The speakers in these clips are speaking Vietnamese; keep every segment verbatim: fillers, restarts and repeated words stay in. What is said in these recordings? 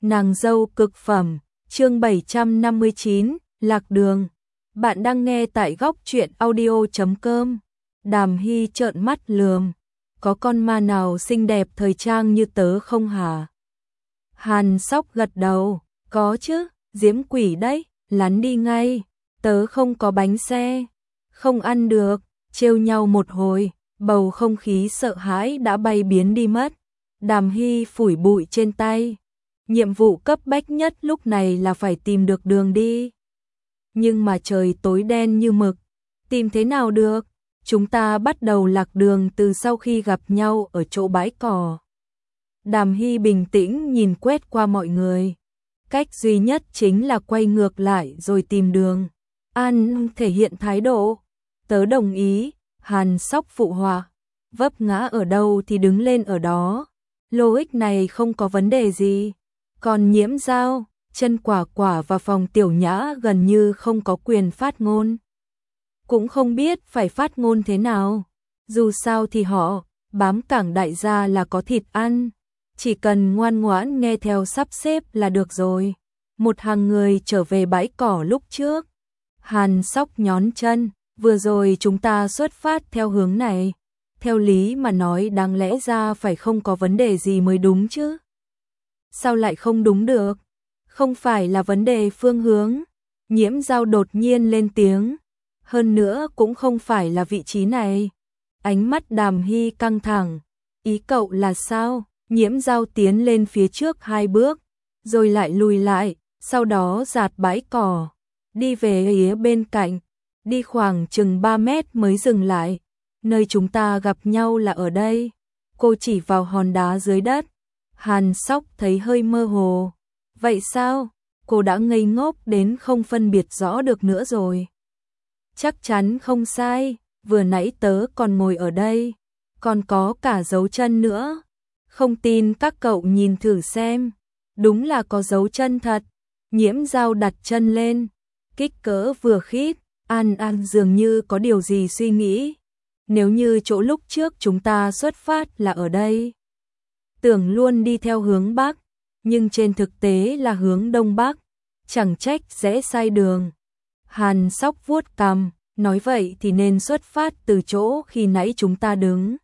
Nàng dâu cực phẩm, chương bảy trăm năm mươi chín, Lạc Đường. Bạn đang nghe tại góc truyện audio chấm com. Đàm Hy trợn mắt lườm, có con ma nào xinh đẹp thời trang như tớ không hả? Hàn Sóc gật đầu, có chứ, diễm quỷ đấy, lắn đi ngay, tớ không có bánh xe, không ăn được, trêu nhau một hồi, bầu không khí sợ hãi đã bay biến đi mất. Đàm Hy phủi bụi trên tay. Nhiệm vụ cấp bách nhất lúc này là phải tìm được đường đi. Nhưng mà trời tối đen như mực, tìm thế nào được? Chúng ta bắt đầu lạc đường từ sau khi gặp nhau ở chỗ bãi cỏ. Đàm Hy bình tĩnh nhìn quét qua mọi người. Cách duy nhất chính là quay ngược lại rồi tìm đường. An thể hiện thái độ. Tớ đồng ý, Hàn Sóc phụ họa. Vấp ngã ở đâu thì đứng lên ở đó. Logic này không có vấn đề gì. Còn Nhiễm Dao, Chân Quả Quả và Phòng Tiểu Nhã gần như không có quyền phát ngôn. Cũng không biết phải phát ngôn thế nào. Dù sao thì họ, bám cảng đại gia là có thịt ăn. Chỉ cần ngoan ngoãn nghe theo sắp xếp là được rồi. Một hàng người trở về bãi cỏ lúc trước. Hàn Sóc nhón chân, vừa rồi chúng ta xuất phát theo hướng này. Theo lý mà nói đáng lẽ ra phải không có vấn đề gì mới đúng chứ. Sao lại không đúng được? Không phải là vấn đề phương hướng. Nhiễm Dao đột nhiên lên tiếng. Hơn nữa cũng không phải là vị trí này. Ánh mắt Đàm Hy căng thẳng. Ý cậu là sao? Nhiễm Dao tiến lên phía trước hai bước, rồi lại lùi lại, sau đó dạt bãi cỏ, đi về phía bên cạnh, đi khoảng chừng ba mét mới dừng lại. Nơi chúng ta gặp nhau là ở đây. Cô chỉ vào hòn đá dưới đất. Hàn Sóc thấy hơi mơ hồ. Vậy sao? Cô đã ngây ngốc đến không phân biệt rõ được nữa rồi. Chắc chắn không sai, vừa nãy tớ còn ngồi ở đây, còn có cả dấu chân nữa. Không tin các cậu nhìn thử xem. Đúng là có dấu chân thật. Nhiễm Dao đặt chân lên, kích cỡ vừa khít. An An dường như có điều gì suy nghĩ. Nếu như chỗ lúc trước chúng ta xuất phát là ở đây, tưởng luôn đi theo hướng Bắc, nhưng trên thực tế là hướng Đông Bắc, chẳng trách rẽ sai đường. Hàn Sóc vuốt cằm, nói vậy thì nên xuất phát từ chỗ khi nãy chúng ta đứng,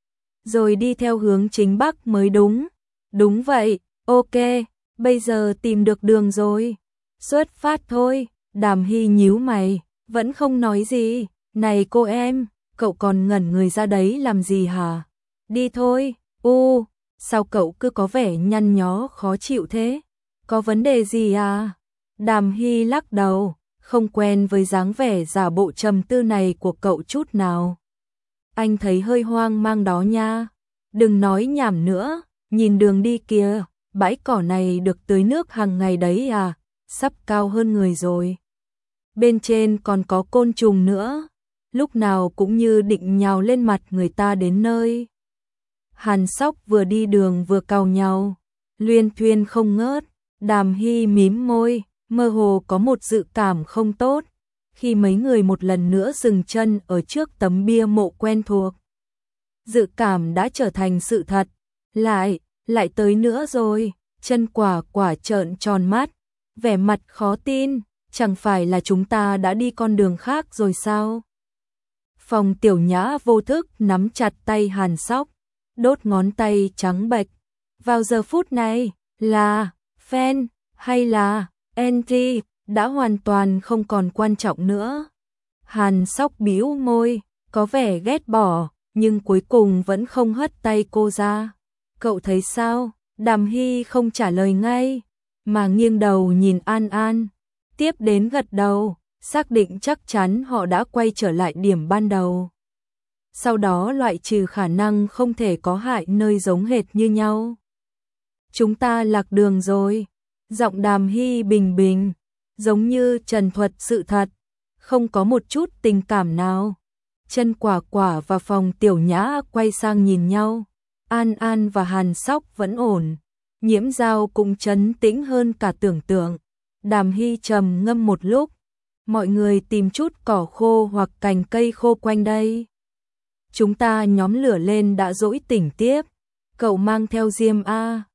rồi đi theo hướng chính Bắc mới đúng. Đúng vậy, ok, bây giờ tìm được đường rồi. Xuất phát thôi. Đàm Hy nhíu mày, vẫn không nói gì. Này cô em, cậu còn ngẩn người ra đấy làm gì hả? Đi thôi. U, sao cậu cứ có vẻ nhăn nhó khó chịu thế? Có vấn đề gì à? Đàm Hy lắc đầu, không quen với dáng vẻ giả bộ trầm tư này của cậu chút nào. Anh thấy hơi hoang mang đó nha. Đừng nói nhảm nữa, nhìn đường đi kìa, bãi cỏ này được tưới nước hàng ngày đấy à, sắp cao hơn người rồi. Bên trên còn có côn trùng nữa, lúc nào cũng như định nhào lên mặt người ta đến nơi. Hàn Sóc vừa đi đường vừa cau nhau, luyên thuyên không ngớt. Đàm Hy mím môi, mơ hồ có một dự cảm không tốt, khi mấy người một lần nữa dừng chân ở trước tấm bia mộ quen thuộc. Dự cảm đã trở thành sự thật. Lại, lại tới nữa rồi. Chân Quả Quả trợn tròn mắt, vẻ mặt khó tin. Chẳng phải là chúng ta đã đi con đường khác rồi sao? Phòng Tiểu Nhã vô thức nắm chặt tay Hàn Sóc, đốt ngón tay trắng bệch. Vào giờ phút này, là fan hay là anti đã hoàn toàn không còn quan trọng nữa. Hàn Sóc bĩu môi, có vẻ ghét bỏ, nhưng cuối cùng vẫn không hất tay cô ra. Cậu thấy sao? Đàm Hy không trả lời ngay, mà nghiêng đầu nhìn An An, tiếp đến gật đầu, xác định chắc chắn họ đã quay trở lại điểm ban đầu. Sau đó loại trừ khả năng không thể có hại nơi giống hệt như nhau. Chúng ta lạc đường rồi. Giọng Đàm Hy bình bình, giống như trần thuật sự thật, không có một chút tình cảm nào. Chân Quả Quả và Phòng Tiểu Nhã quay sang nhìn nhau. An An và Hàn Sóc vẫn ổn. Nhiễm Dao cũng trấn tĩnh hơn cả tưởng tượng. Đàm Hy trầm ngâm một lúc. Mọi người tìm chút cỏ khô hoặc cành cây khô quanh đây. Chúng ta nhóm lửa lên đã dỗi tỉnh tiếp. Cậu mang theo diêm a?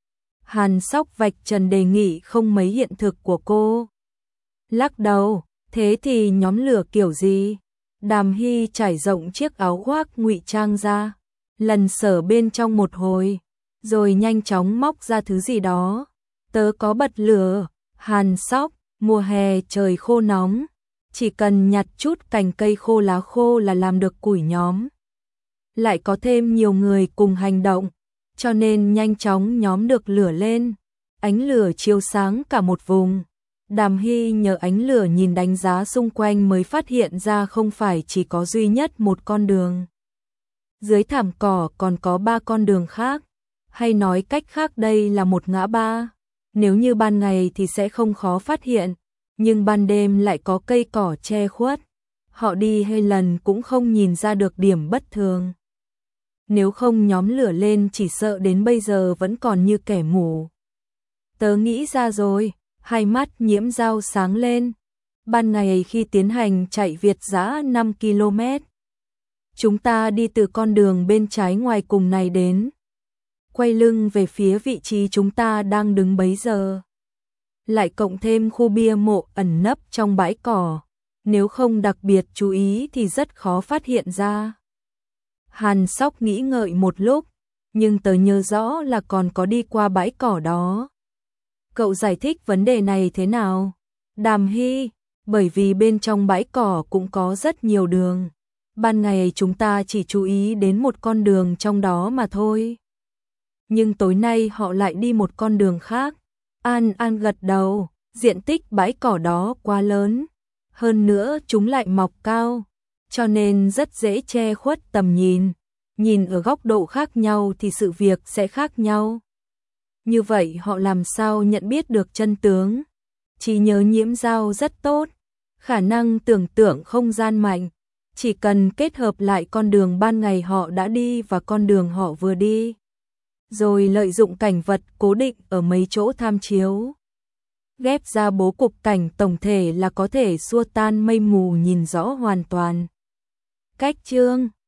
Hàn Sóc vạch trần đề nghị không mấy hiện thực của cô. Lắc đầu, thế thì nhóm lửa kiểu gì? Đàm Hy trải rộng chiếc áo khoác ngụy trang ra, lần sở bên trong một hồi, rồi nhanh chóng móc ra thứ gì đó. Tớ có bật lửa. Hàn Sóc, mùa hè trời khô nóng, chỉ cần nhặt chút cành cây khô lá khô là làm được củi nhóm. Lại có thêm nhiều người cùng hành động, cho nên nhanh chóng nhóm được lửa lên. Ánh lửa chiếu sáng cả một vùng. Đàm Hy nhờ ánh lửa nhìn đánh giá xung quanh mới phát hiện ra không phải chỉ có duy nhất một con đường. Dưới thảm cỏ còn có ba con đường khác, hay nói cách khác đây là một ngã ba. Nếu như ban ngày thì sẽ không khó phát hiện, nhưng ban đêm lại có cây cỏ che khuất. Họ đi hai lần cũng không nhìn ra được điểm bất thường. Nếu không nhóm lửa lên chỉ sợ đến bây giờ vẫn còn như kẻ mù. Tớ nghĩ ra rồi, hai mắt Nhiễm Dao sáng lên. Ban ngày khi tiến hành chạy Việt dã năm ki lô mét, chúng ta đi từ con đường bên trái ngoài cùng này đến, quay lưng về phía vị trí chúng ta đang đứng bấy giờ. Lại cộng thêm khu bia mộ ẩn nấp trong bãi cỏ, nếu không đặc biệt chú ý thì rất khó phát hiện ra. Hàn Sóc nghĩ ngợi một lúc, nhưng tớ nhớ rõ là còn có đi qua bãi cỏ đó. Cậu giải thích vấn đề này thế nào? Đàm Hy, bởi vì bên trong bãi cỏ cũng có rất nhiều đường. Ban ngày chúng ta chỉ chú ý đến một con đường trong đó mà thôi. Nhưng tối nay họ lại đi một con đường khác. An An gật đầu, diện tích bãi cỏ đó quá lớn. Hơn nữa chúng lại mọc cao, cho nên rất dễ che khuất tầm nhìn. Nhìn ở góc độ khác nhau thì sự việc sẽ khác nhau. Như vậy họ làm sao nhận biết được chân tướng? Trí nhớ Nhiễm Dao rất tốt, khả năng tưởng tượng không gian mạnh. Chỉ cần kết hợp lại con đường ban ngày họ đã đi và con đường họ vừa đi, rồi lợi dụng cảnh vật cố định ở mấy chỗ tham chiếu, ghép ra bố cục cảnh tổng thể là có thể xua tan mây mù nhìn rõ hoàn toàn. Cách chương